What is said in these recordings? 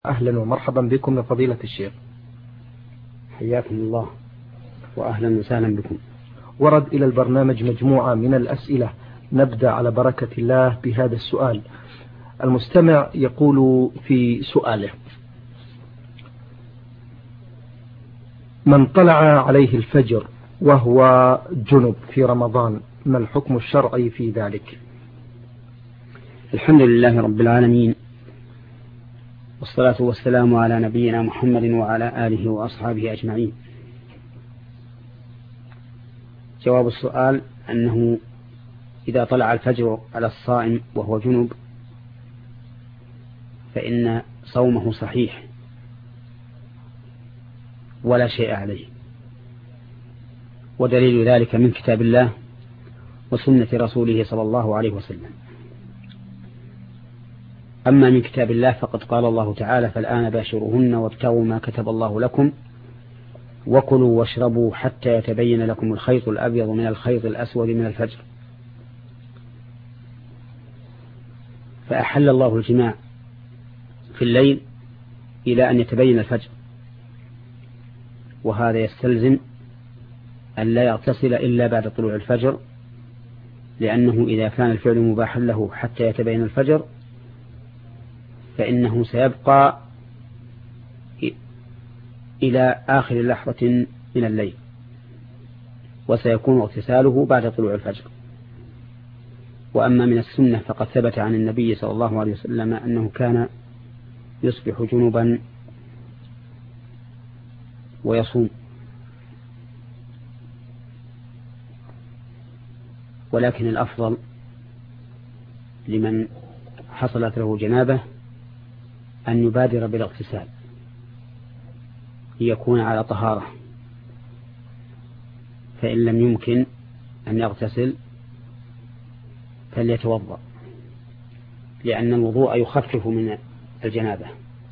أهلا ومرحبا بكم يا فضيلة الشيخ. حياكم الله وأهلا وسهلا بكم. ورد إلى البرنامج مجموعة من الأسئلة، نبدأ على بركة الله بهذا السؤال. المستمع يقول في سؤاله: من طلع عليه الفجر وهو جنب في رمضان، ما الحكم الشرعي في ذلك؟ الحمد لله رب العالمين، والصلاة والسلام على نبينا محمد وعلى آله وأصحابه أجمعين. جواب السؤال أنه إذا طلع الفجر على الصائم وهو جنب فإن صومه صحيح ولا شيء عليه، ودليل ذلك من كتاب الله وسنة رسوله صلى الله عليه وسلم. أما من كتاب الله فقد قال الله تعالى: فالآن باشروهن وابتغوا ما كتب الله لكم وكلوا واشربوا حتى يتبين لكم الخيط الأبيض من الخيط الأسود من الفجر. فأحل الله الجماع في الليل إلى أن يتبين الفجر، وهذا يستلزم أن لا يغتسل إلا بعد طلوع الفجر، لأنه إذا كان الفعل مباحا له حتى يتبين الفجر فإنه سيبقى إلى آخر لحظة من الليل، وسيكون اغتساله بعد طلوع الفجر. وأما من السنة فقد ثبت عن النبي صلى الله عليه وسلم أنه كان يصبح جنبا ويصوم، ولكن الأفضل لمن حصلت له جنابه أن يبادر بالاغتسال ليكون على طهارة، فإن لم يمكن أن يغتسل فليتوضأ، لأن الوضوء يخفف من الجنابة.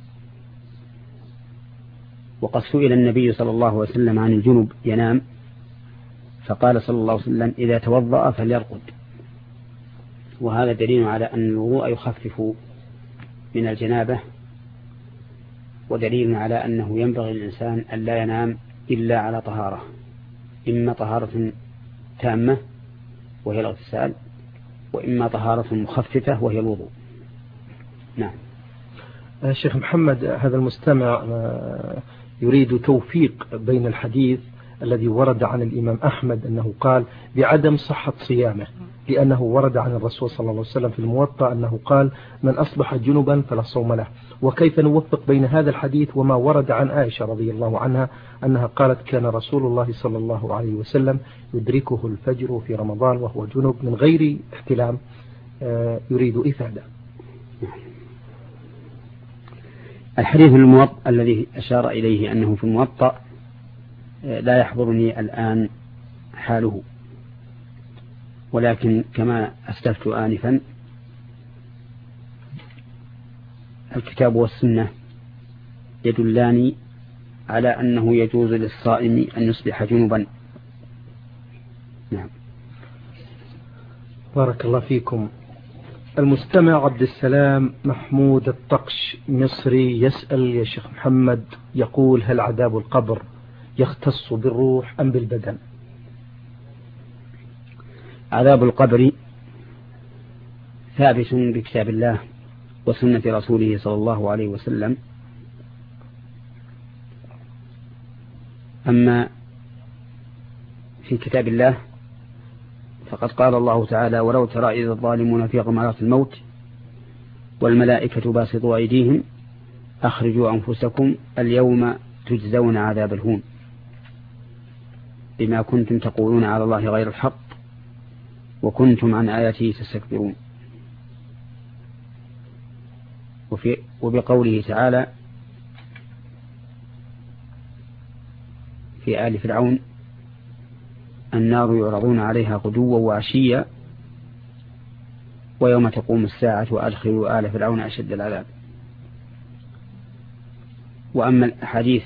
وقد سئل النبي صلى الله عليه وسلم عن الجنب ينام، فقال صلى الله عليه وسلم: إذا توضأ فليرقد. وهذا دليل على أن الوضوء يخفف من الجنابة، ودليل على أنه ينبغي للإنسان أن لا ينام إلا على طهارة، إما طهارة تامة وهي الاغتسال، وإما طهارة مخففة وهي الوضوء. نعم. شيخ محمد، هذا المستمع يريد توفيق بين الحديث الذي ورد عن الإمام أحمد أنه قال بعدم صحة صيامه، لأنه ورد عن الرسول صلى الله عليه وسلم في الموطأ أنه قال: من أصبح جنبا فلا صوم له. وكيف نوفق بين هذا الحديث وما ورد عن عائشة رضي الله عنها أنها قالت: كان رسول الله صلى الله عليه وسلم يدركه الفجر في رمضان وهو جنب من غير احتلام؟ يريد إفادة. الحديث الموطأ الذي أشار إليه أنه في الموطأ لا يحضرني الآن حاله، ولكن كما أسلفت آنفا الكتاب والسنة يدلان على أنه يجوز للصائم أن يصبح جنبا. نعم. بارك الله فيكم. المستمع عبد السلام محمود الطقش مصري يسأل: يا شيخ محمد، يقول: هل عذاب القبر يختص بالروح أم بالبدن؟ عذاب القبر ثابت بكتاب الله وسنة رسوله صلى الله عليه وسلم. أما في كتاب الله فقد قال الله تعالى: ولو ترى إذ الظالمون في غمرات الموت والملائكة باسطوا أيديهم أخرجوا أنفسكم اليوم تجزون عذاب الهون بما كنتم تقولون على الله غير الحق وكنتم عن آياته تستكبرون. وبقوله تعالى في آل فرعون: النار يعرضون عليها غدوا وعشيا ويوم تقوم الساعة وأدخلوا آل فرعون أشد العذاب. وأما الأحاديث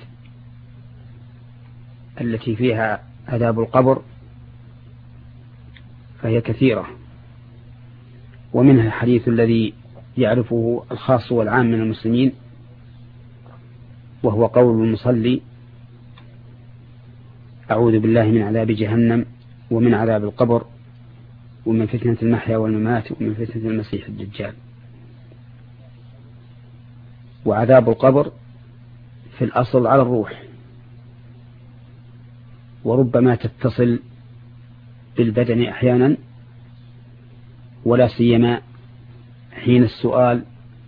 التي فيها عذاب القبر فهي كثيرة، ومنها الحديث الذي يعرفه الخاص والعام من المسلمين وهو قول المصلي: أعوذ بالله من عذاب جهنم ومن عذاب القبر ومن فتنة المحيا والممات ومن فتنة المسيح الدجال. وعذاب القبر في الأصل على الروح، وربما تتصل بالبدن أحيانا، ولا سيما حين سؤال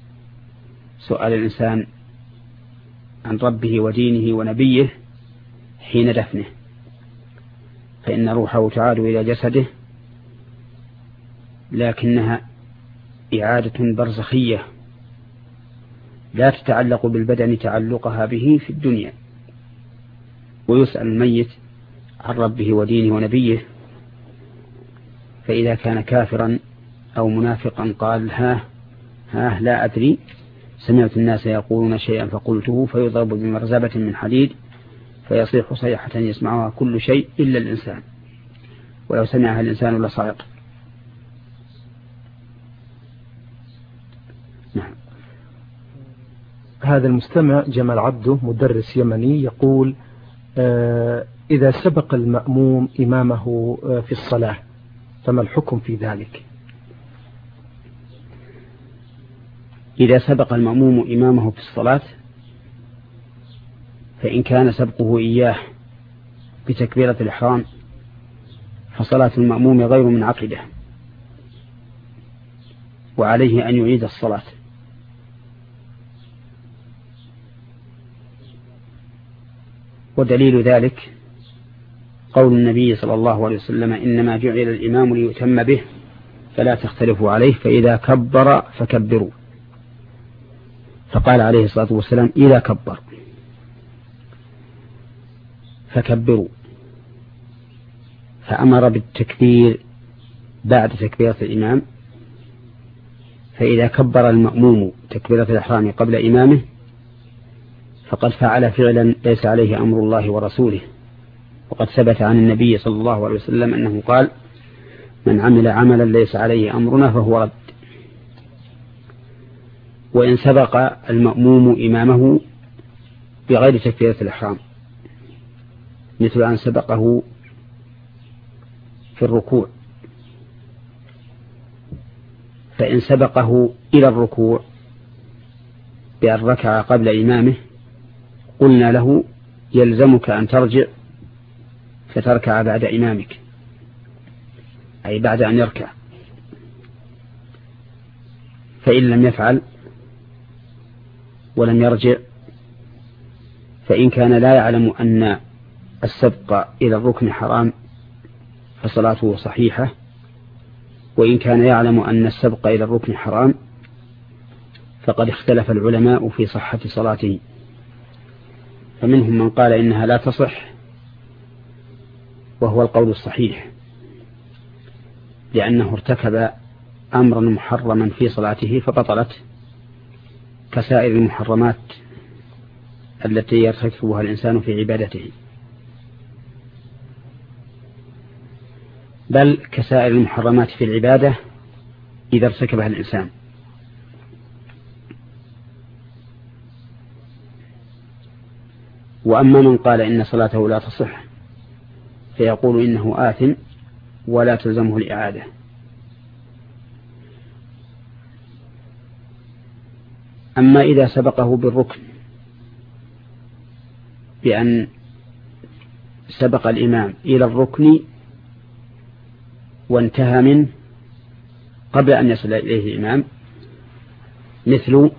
الإنسان عن ربه ودينه ونبيه حين دفنه، فإن روحه تعاد إلى جسده، لكنها إعادة برزخية لا تتعلق بالبدن تعلقها به في الدنيا. ويسأل الميت عن ربه ودينه ونبيه، فإذا كان كافرا أو منافقا قال: ها لا أدري، سمعت الناس يقولون شيئا فقلته، فيضرب بمرزبة من حديد فيصيح صيحة يسمعها كل شيء إلا الإنسان، ولو سمعها الإنسان لصعق. نعم. هذا المستمع جمال عبده مدرس يمني يقول: إذا سبق المأموم إمامه في الصلاة فما الحكم في ذلك؟ إذا سبق المأموم إمامه في الصلاة، فإن كان سبقه إياه بتكبيرة الإحرام فصلاة المأموم غير منعقدة، وعليه أن يعيد الصلاة. ودليل ذلك قول النبي صلى الله عليه وسلم: إنما جعل الإمام ليؤتم به فلا تختلفوا عليه، فإذا كبر فكبروا. فقال عليه الصلاة والسلام: إذا كبر فكبروا، فأمر بالتكبير بعد تكبيرة الإمام. فإذا كبر المأموم تكبيرة الإحرام قبل إمامه فقد فعل فعلا ليس عليه أمر الله ورسوله. وقد ثبت عن النبي صلى الله عليه وسلم أنه قال: من عمل عملا ليس عليه أمرنا فهو رد. وإن سبق المأموم إمامه بغير تكبيرة الإحرام، مثل أن سبقه في الركوع، فإن سبقه إلى الركوع بأن ركع قبل إمامه قلنا له: يلزمك أن ترجع فتركع بعد إمامك، أي بعد أن يركع. فإن لم يفعل ولم يرجع، فإن كان لا يعلم أن السبق إلى الركن حرام فصلاته صحيحة، وإن كان يعلم أن السبق إلى الركن حرام فقد اختلف العلماء في صحة صلاته، فمنهم من قال إنها لا تصح، وهو القول الصحيح، لأنه ارتكب أمرا محرما في صلاته فبطلت، كسائر المحرمات التي يرتكبها الإنسان في عبادته، بل كسائر المحرمات في العبادة إذا ارتكبها الإنسان. وأما من قال إن صلاته لا تصح فيقول إنه آثم ولا تلزمه الإعادة. أما إذا سبقه بالركن بأن سبق الإمام إلى الركن وانتهى منه قبل أن يصل إليه الإمام، مثل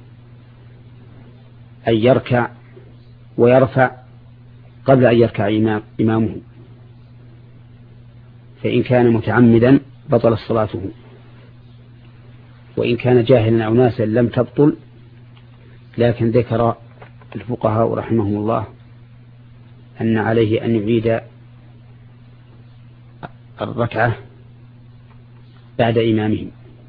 أن يركع ويرفع قبل أن يركع إمامه، فإن كان متعمدا بطل صلاته، وإن كان جاهلا أو ناسا لم تبطل. لكن ذكر الفقهاء رحمهم الله أن عليه أن يعيد الركعة بعد إمامه.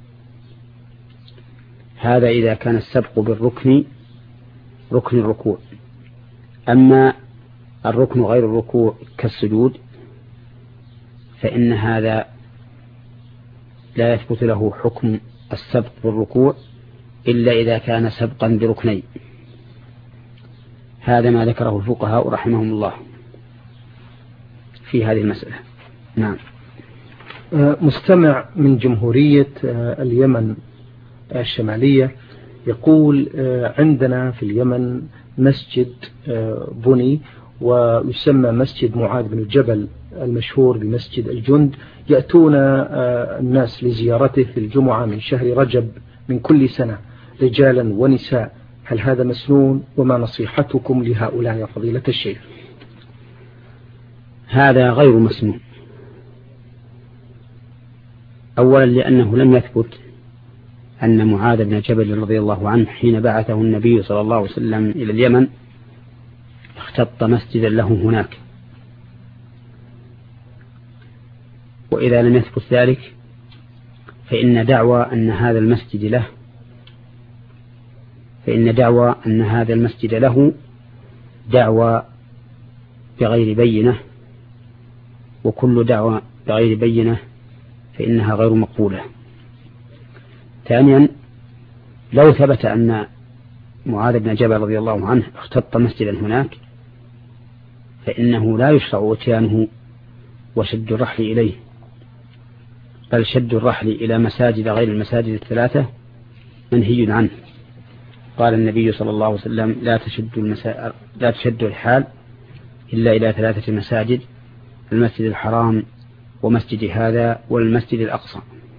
هذا إذا كان السبق بالركن ركن الركوع. أما الركن غير الركوع كالسجود فإن هذا لا يثبت له حكم السبق بالركوع إلا إذا كان سبقا بركنين. هذا ما ذكره الفقهاء رحمهم الله في هذه المسألة. نعم. مستمع من جمهورية اليمن الشمالية يقول عندنا في اليمن مسجد بني ويسمى مسجد معاذ بن الجبل المشهور بمسجد الجند، يأتون الناس لزيارته في الجمعة من شهر رجب من كل سنة رجالا ونساء، هل هذا مسنون؟ وما نصيحتكم لهؤلاء يا فضيلة الشيخ؟ هذا غير مسنون. أولا لأنه لم يثبت أن معاذ بن جبل رضي الله عنه حين بعثه النبي صلى الله عليه وسلم إلى اليمن اختط مسجدا له هناك، وإذا لم يثبت ذلك فإن دعوى أن هذا المسجد له دعوى بغير بينة، وكل دعوى بغير بينة فإنها غير مقبولة. ثانيا لو ثبت أن معاذ بن جبل رضي الله عنه اختط مسجدا هناك فإنه لا يشرع اتيانه وشد الرحل إليه، بل شد الرحل إلى مساجد غير المساجد الثلاثة منهي عنه. قال النبي صلى الله عليه وسلم لا تشد الحال إلا إلى 3 مساجد: المسجد الحرام ومسجد هذا والمسجد الأقصى.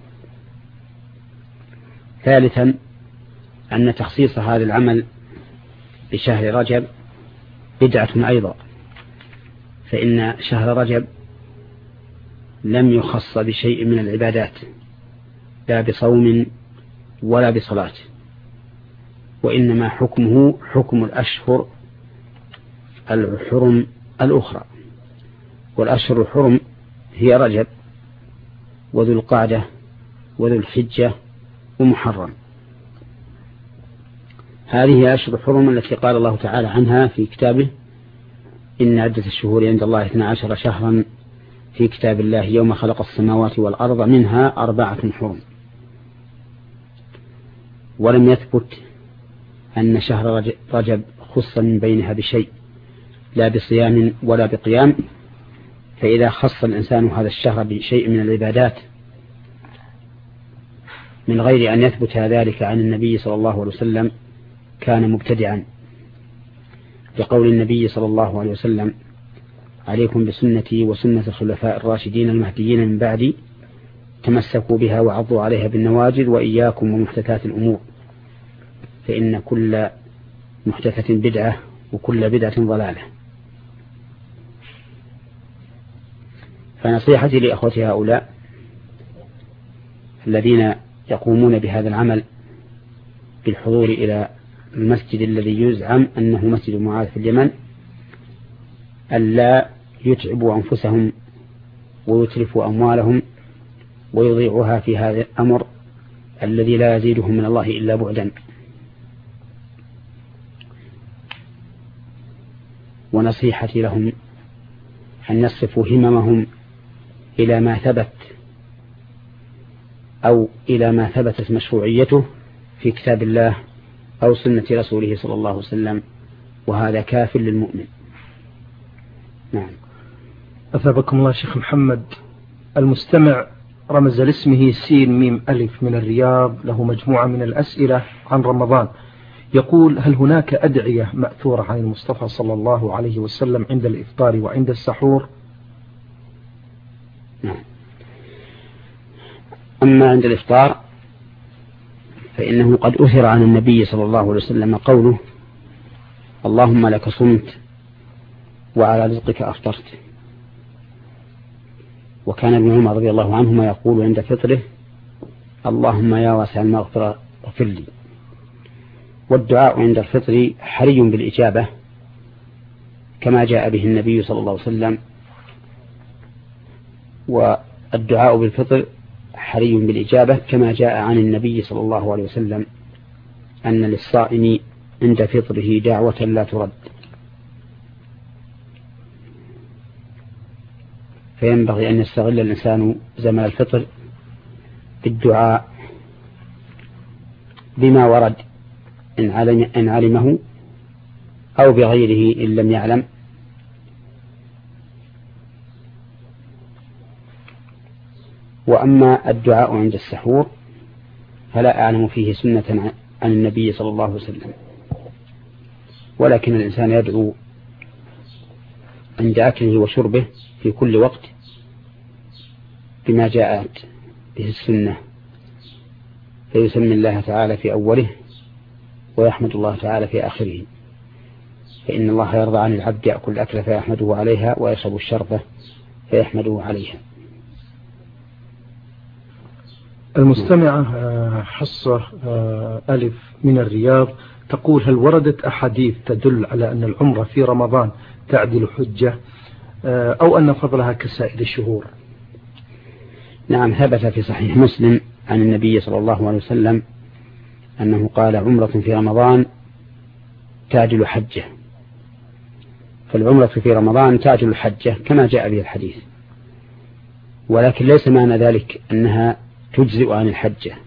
ثالثا أن تخصيص هذا العمل بشهر رجب بدعة أيضا، فإن شهر رجب لم يخص بشيء من العبادات لا بصوم ولا بصلاة، وإنما حكمه حكم الأشهر الحرم الأخرى، والأشهر الحرم هي رجب وذو القعدة وذو الحجة ومحرم. هذه أشهر الحرم التي قال الله تعالى عنها في كتابه: إن عدة الشهور عند الله 12 شهرا في كتاب الله يوم خلق السماوات والأرض منها 4 حرم. ولم يثبت أن شهر رجب خص من بينها بشيء لا بصيام ولا بقيام، فإذا خص الإنسان هذا الشهر بشيء من العبادات من غير أن يثبت ذلك عن النبي صلى الله عليه وسلم كان مبتدعا، لقول النبي صلى الله عليه وسلم: عليكم بسنتي وسنة الخلفاء الراشدين المهديين من بعدي، تمسكوا بها وعضوا عليها بالنواجذ، وإياكم ومحدثات الأمور، فإن كل محدثة بدعة وكل بدعة ضلالة. فنصيحتي لأخوتي هؤلاء الذين يقومون بهذا العمل بالحضور إلى المسجد الذي يزعم أنه مسجد معاذ في اليمن ألا يتعبوا أنفسهم ويتلفوا أموالهم ويضيعوها في هذا الأمر الذي لا يزيدهم من الله إلا بعدا. ونصيحتي لهم أن يصرفوا هممهم إلى ما ثبت أو إلى ما ثبتت مشروعيته في كتاب الله أو سنة رسوله صلى الله عليه وسلم، وهذا كاف للمؤمن. نعم. أثابكم الله شيخ محمد. المستمع رمز لاسمه سين ميم ألف من الرياض، له مجموعة من الأسئلة عن رمضان. يقول: هل هناك أدعية مأثورة عن المصطفى صلى الله عليه وسلم عند الإفطار وعند السحور؟ نعم. أما عند الإفطار فإنه قد أثر عن النبي صلى الله عليه وسلم قوله: اللهم لك صمت وعلى رزقك أفطرت. وكان ابن عمر رضي الله عنهما يقول عند فطره: اللهم يا واسع المغفرة اغفر لي. والدعاء عند الفطر حري بالإجابة كما جاء به النبي صلى الله عليه وسلم، والدعاء بالفطر حري بالإجابة كما جاء عن النبي صلى الله عليه وسلم أن للصائم عند فطره دعوة لا ترد. فينبغي أن يستغل الإنسان زمن الفطر بالدعاء بما ورد إن علمه أو بغيره إن لم يعلم. وأما الدعاء عند السحور فلا أعلم فيه سنة عن النبي صلى الله عليه وسلم، ولكن الإنسان يدعو عند أكله وشربه في كل وقت بما جاءت به السنة، فيسمي الله تعالى في أوله ويحمد الله تعالى في آخره، فإن الله يرضى عن العبد يأكل الأكل فيحمده عليها ويشرب الشربة فيحمده عليها. المستمعة حصة ألف من الرياض تقول: هل وردت أحاديث تدل على أن العمرة في رمضان تعدل حجة أو أن فضلها كسائر الشهور؟ نعم، ثبت في صحيح مسلم عن النبي صلى الله عليه وسلم أنه قال: عمرة في رمضان تعدل حجة. فالعمرة في رمضان تعدل الحجة كما جاء به الحديث، ولكن ليس معنى ذلك أنها تجزئ عن الحجة،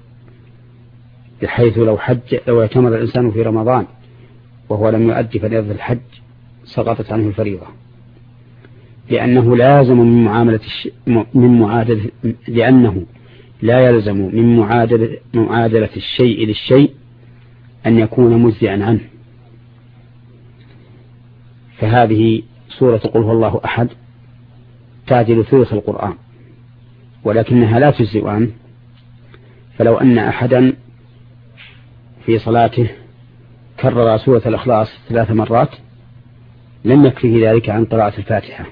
بحيث لو اعتمر الإنسان في رمضان وهو لم يؤدي فريضة الحج سقطت عنه الفريضة، لأنه لازم لأنه لا يلزم من معادلة الشيء للشيء أن يكون مجزئا عنه. فهذه سورة قل هو الله أحد تعدل ثلث القرآن، ولكنها لا تجزئ عنه. فلو أن أحدا في صلاته كرر سورة الإخلاص 3 مرات لم يكفيه ذلك عن قراءة الفاتحة.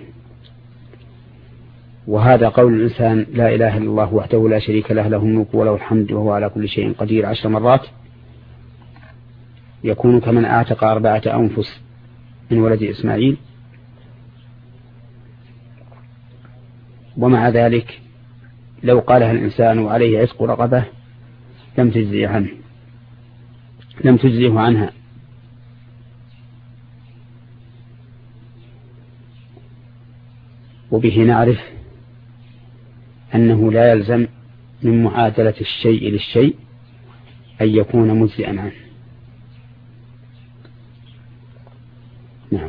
وهذا قول الإنسان: لا إله إلا الله وحده لا شريك له، له الملك وله الحمد وهو على كل شيء قدير 10 مرات، يكون كمن أعتق 4 أنفس من ولد إسماعيل. ومع ذلك لو قالها الإنسان وعليه عتق رقبة لم تجزئه عنها. وبه نعرف أنه لا يلزم من معادلة الشيء للشيء أن يكون مجزئا عنه. نعم.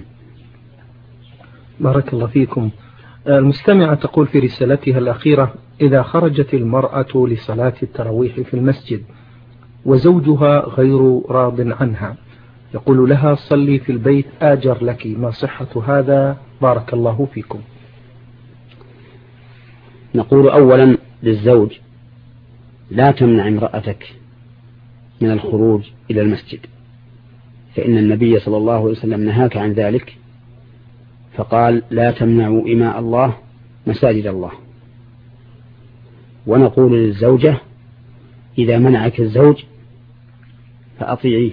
بارك الله فيكم. المستمعة تقول في رسالتها الأخيرة: إذا خرجت المرأة لصلاة التراويح في المسجد وزوجها غير راض عنها يقول لها: صلي في البيت آجر لك، ما صحة هذا؟ بارك الله فيكم. نقول أولا للزوج: لا تمنع امرأتك من الخروج إلى المسجد، فإن النبي صلى الله عليه وسلم نهاك عن ذلك، فقال: لا تمنعوا إماء الله مساجد الله. ونقول للزوجة: إذا منعك الزوج فأطيعيه،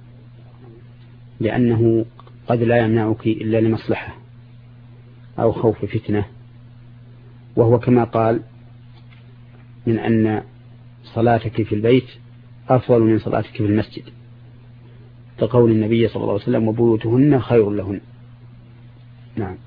لأنه قد لا يمنعك إلا لمصلحة أو خوف فتنة، وهو كما قال: من أن صلاتك في البيت أفضل من صلاتك في المسجد، كقول النبي صلى الله عليه وسلم: وبيوتهن خير لهن. نعم.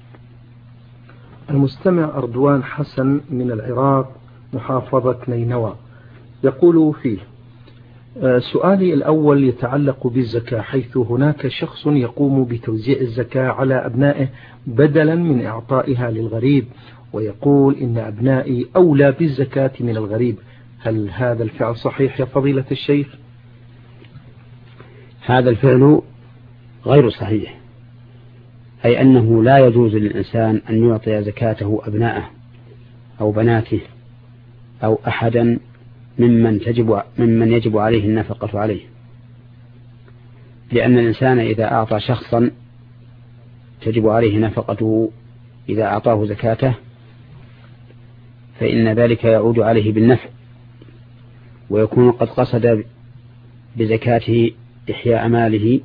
المستمع أردوان حسن من العراق محافظة نينوى يقول فيه: سؤالي الأول يتعلق بالزكاة، حيث هناك شخص يقوم بتوزيع الزكاة على أبنائه بدلا من إعطائها للغريب، ويقول إن أبنائي أولى بالزكاة من الغريب، هل هذا الفعل صحيح يا فضيلة الشيخ؟ هذا الفعل غير صحيح، أي أنه لا يجوز للإنسان أن يعطي زكاته أبنائه أو بناته أو أحدا ممن يجب عليه النفقة عليه، لأن الإنسان إذا أعطى شخصا تجب عليه نفقته إذا أعطاه زكاته فإن ذلك يعود عليه بالنفع، ويكون قد قصد بزكاته إحياء ماله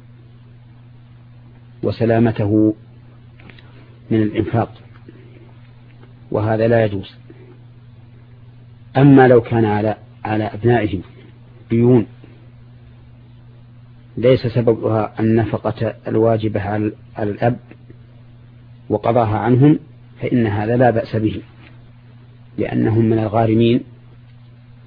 وسلامته من الإنفاق، وهذا لا يجوز. أما لو كان على أبنائه ديون ليس سببها النفقة الواجبة على الأب وقضاها عنهم، فإن هذا لا بأس به، لأنهم من الغارمين،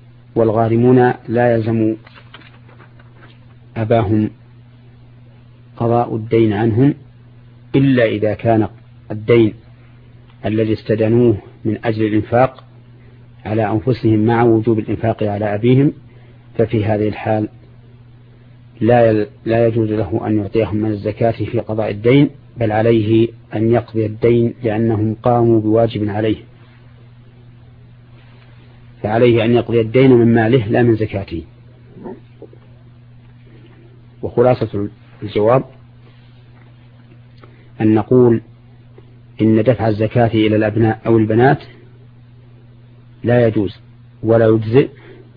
والغارمون لا يلزم أباهم قضاء الدين عنهم إلا إذا كان الدين الذي استدنوه من أجل الإنفاق على أنفسهم مع وجوب الإنفاق على أبيهم، ففي هذه الحال لا يجوز له أن يعطيهم من الزكاة في قضاء الدين، بل عليه أن يقضي الدين لأنهم قاموا بواجب عليه، فعليه أن يقضي الدين من ماله لا من زكاته. وخلاصة الجواب أن نقول إن دفع الزكاة إلى الأبناء أو البنات لا يجوز ولا يجزئ،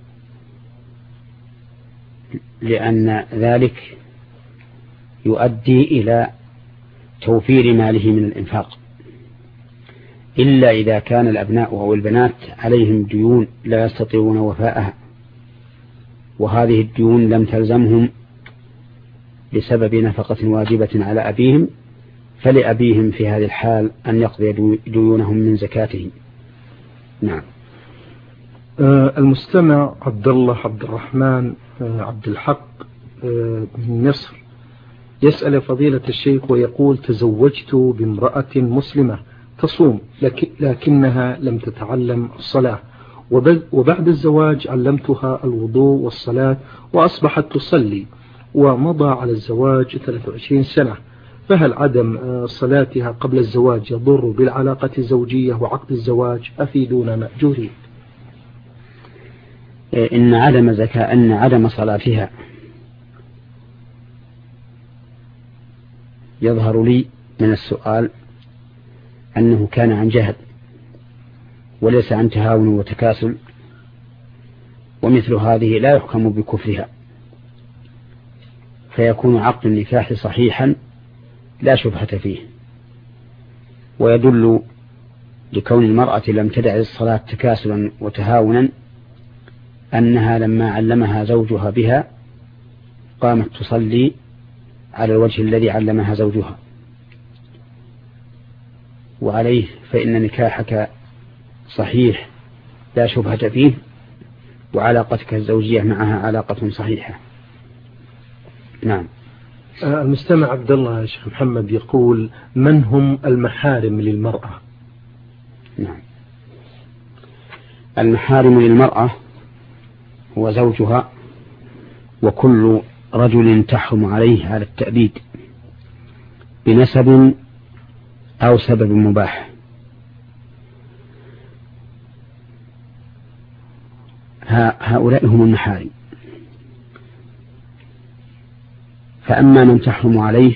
لأن ذلك يؤدي إلى توفير ماله من الإنفاق، إلا إذا كان الأبناء أو البنات عليهم ديون لا يستطيعون وفاءها، وهذه الديون لم تلزمهم بسبب نفقة واجبة على أبيهم، فلأبيهم في هذه الحال أن يقضي ديونهم من زكاته. نعم. المستمع عبد الله عبد الرحمن عبد الحق من مصر يسأل فضيلة الشيخ ويقول: تزوجت بامرأة مسلمة تصوم لكنها لم تتعلم الصلاة، وبعد الزواج علمتها الوضوء والصلاة وأصبحت تصلي، ومضى على الزواج 23 سنة، فهل عدم صلاتها قبل الزواج يضر بالعلاقة الزوجية وعقد الزواج؟ أفيدونا مأجورين. إن عدم صلاتها يظهر لي من السؤال أنه كان عن جهل وليس عن تهاون وتكاسل، ومثل هذه لا يحكم بكفرها، فيكون عقد النكاح صحيحا لا شبهة فيه. ويدل لكون المرأة لم تدع الصلاة تكاسلا وتهاونا أنها لما علمها زوجها بها قامت تصلي على الوجه الذي علمها زوجها، وعليه فإن نكاحك صحيح لا شبهة فيه، وعلاقتك الزوجية معها علاقة صحيحة. نعم. المستمع عبد الله شيخ محمد يقول: من هم المحارم للمرأة؟ نعم. المحارم للمرأة هو زوجها وكل رجل تحرم عليه على التأبيد بنسب أو سبب مباح. هؤلاء هم المحارم. فأما من تحرم عليه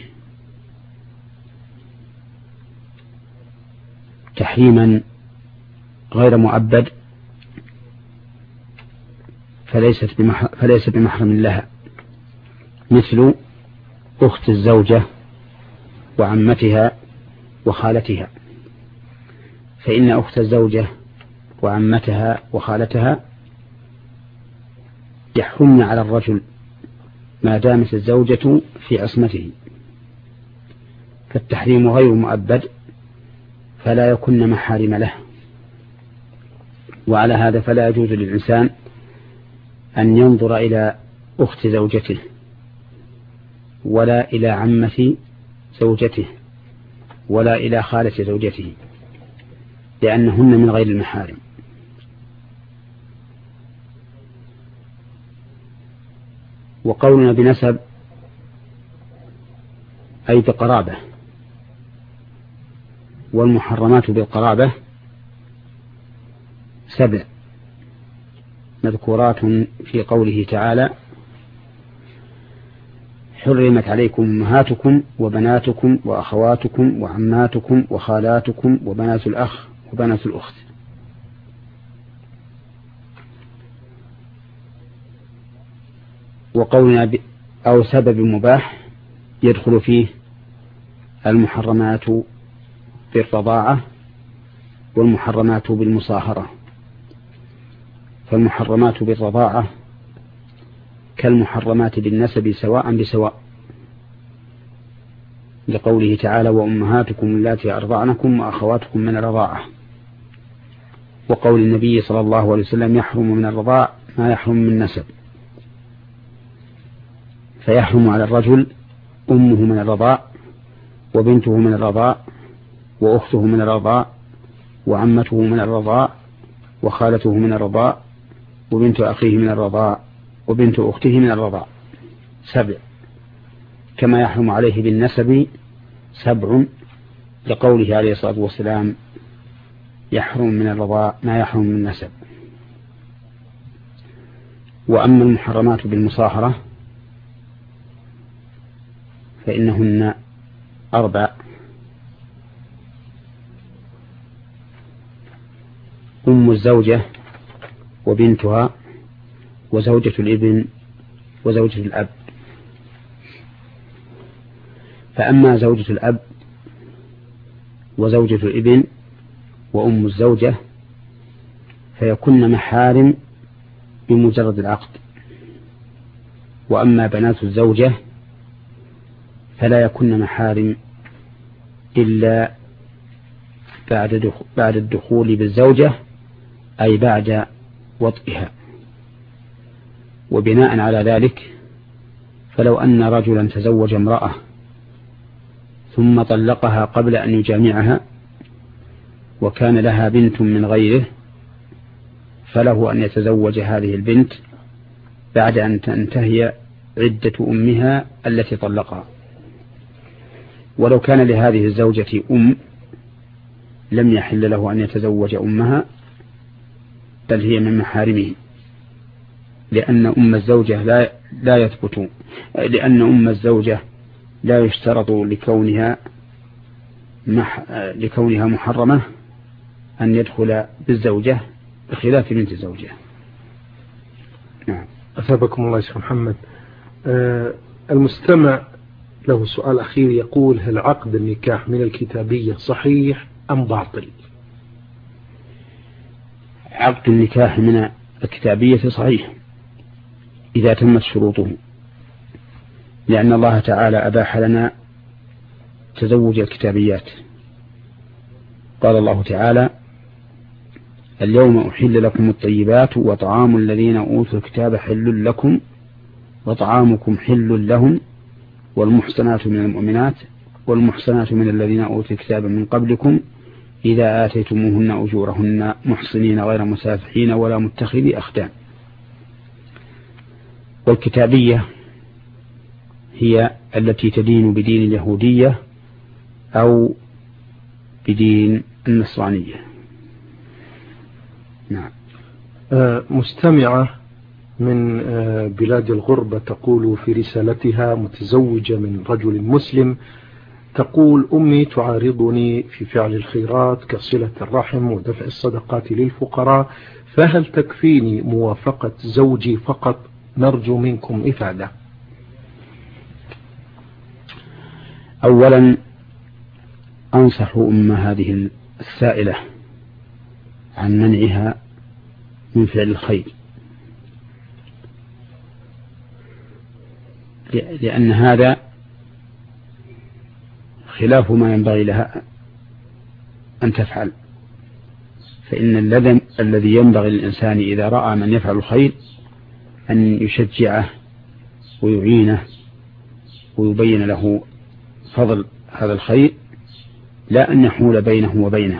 تحريما غير مؤبد فليس بمحرم لها، مثل أخت الزوجة وعمتها وخالتها، فإن أخت الزوجة وعمتها وخالتها يحرمن على الرجل ما دامت الزوجة في عصمته، فالتحريم غير مؤبد فلا يكن محارم له. وعلى هذا فلا يجوز للإنسان أن ينظر إلى أخت زوجته ولا إلى عمة زوجته ولا إلى خالة زوجته، لأنهن من غير المحارم. وقولنا بنسب أي بقرابة، والمحرمات بالقرابة 7 مذكورات في قوله تعالى: حرمت عليكم أمهاتكم وبناتكم وأخواتكم وعماتكم وخالاتكم وبنات الأخ وبنات الأخت. وقولنا أو سبب مباح يدخل فيه المحرمات بالرضاعة والمحرمات بالمصاهرة، فالمحرمات بالرضاعة كالمحرمات بالنسب سواء بسواء، لقوله تعالى: وأمهاتكم اللاتي أرضعنكم وأخواتكم من الرضاعة. وقول النبي صلى الله عليه وسلم: يحرم من الرضاع ما يحرم من نسب، فيحرم على الرجل أمه من الرضاع، وبنته من الرضاع، وأخته من الرضاع، وعمته من الرضاع، وخالته من الرضاع، وبنت أخيه من الرضاع، وبنت أخته من الرضاع. 7. كما يحرم عليه بالنسب 7، لقوله عليه الصلاة والسلام: يحرم من الرضاع ما يحرم من النسب. وأما المحرمات بالمصاهرة فإنهن 4: أم الزوجة وبنتها وزوجة الابن وزوجة الأب. فأما زوجة الأب وزوجة الابن وأم الزوجة فيكن محارم بمجرد العقد، وأما بنات الزوجة فلا يكن محارم إلا بعد الدخول بالزوجة، أي بعد وطئها. وبناء على ذلك فلو أن رجلا تزوج امرأة ثم طلقها قبل أن يجامعها وكان لها بنت من غيره، فله أن يتزوج هذه البنت بعد أن تنتهي عدة أمها التي طلقها. ولو كان لهذه الزوجة لم يحل له أن يتزوج أمها، بل هي من محارمه، لأن أم الزوجة لا يثبت، لأن أم الزوجة لا يشترط لكونها محرمة أن يدخل بالزوجة بخلاف بنت الزوجة. نعم. أثابكم الله يا شيخ محمد. المستمع له سؤال أخير يقول: هل عقد النكاح من الكتابية صحيح أم باطل؟ عقد النكاح من الكتابية صحيح إذا تمت شروطه، لأن الله تعالى أباح لنا تزوج الكتابيات. قال الله تعالى: اليوم أحل لكم الطيبات وطعام الذين أوتوا الكتاب حل لكم وطعامكم حل لهم والمحصنات من المؤمنات والمحصنات من الذين أوتوا الكتاب من قبلكم إذا آتيتموهن أجورهن محصنين غير مسافحين ولا متخذي أخدان. والكتابية هي التي تدين بدين اليهودية أو بدين النصرانية. نعم. مستمعة من بلاد الغربة تقول في رسالتها، متزوجة من رجل مسلم، تقول: أمي تعارضني في فعل الخيرات كصلة الرحم ودفع الصدقات للفقراء، فهل تكفيني موافقة زوجي فقط؟ نرجو منكم إفادة. أولا أنصح أم هذه السائلة عن منعها من فعل الخير، لأن هذا خلاف ما ينبغي لها أن تفعل. فإن الذي ينبغي للإنسان إذا رأى من يفعل الخير أن يشجعه ويعينه ويبين له فضل هذا الخير، لا أن يحول بينه وبينه.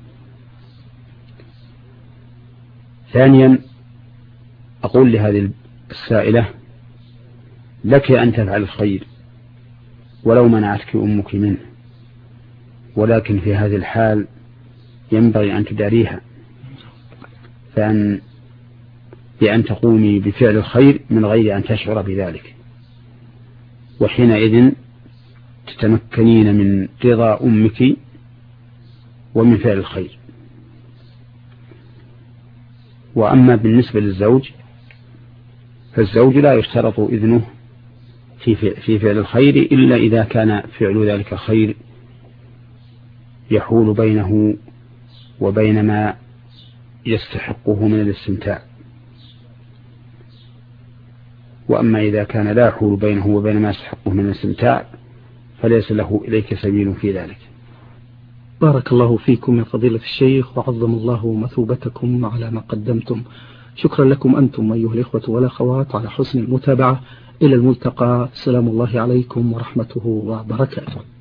ثانيا أقول لهذه السائلة: لك أن تفعل الخير ولو منعتك أمك منه، ولكن في هذه الحال ينبغي أن تداريها، بأن تقومي بفعل الخير من غير أن تشعر بذلك، وحينئذ تتمكنين من رضا أمك ومن فعل الخير. وأما بالنسبة للزوج فالزوج لا يشترط إذنه في فعل الخير إلا إذا كان فعل ذلك الخير يحول بينه وبين ما يستحقه من الاستمتاع. وأما إذا كان لا يحول بينه وبين ما يستحقه من الاستمتاع فليس له إليك سبيل في ذلك. بارك الله فيكم يا فضيلة الشيخ، وعظم الله مثوبتكم على ما قدمتم. شكرا لكم أنتم أيها الإخوة والأخوات على حسن المتابعة. إلى الملتقى. سلام الله عليكم ورحمته وبركاته.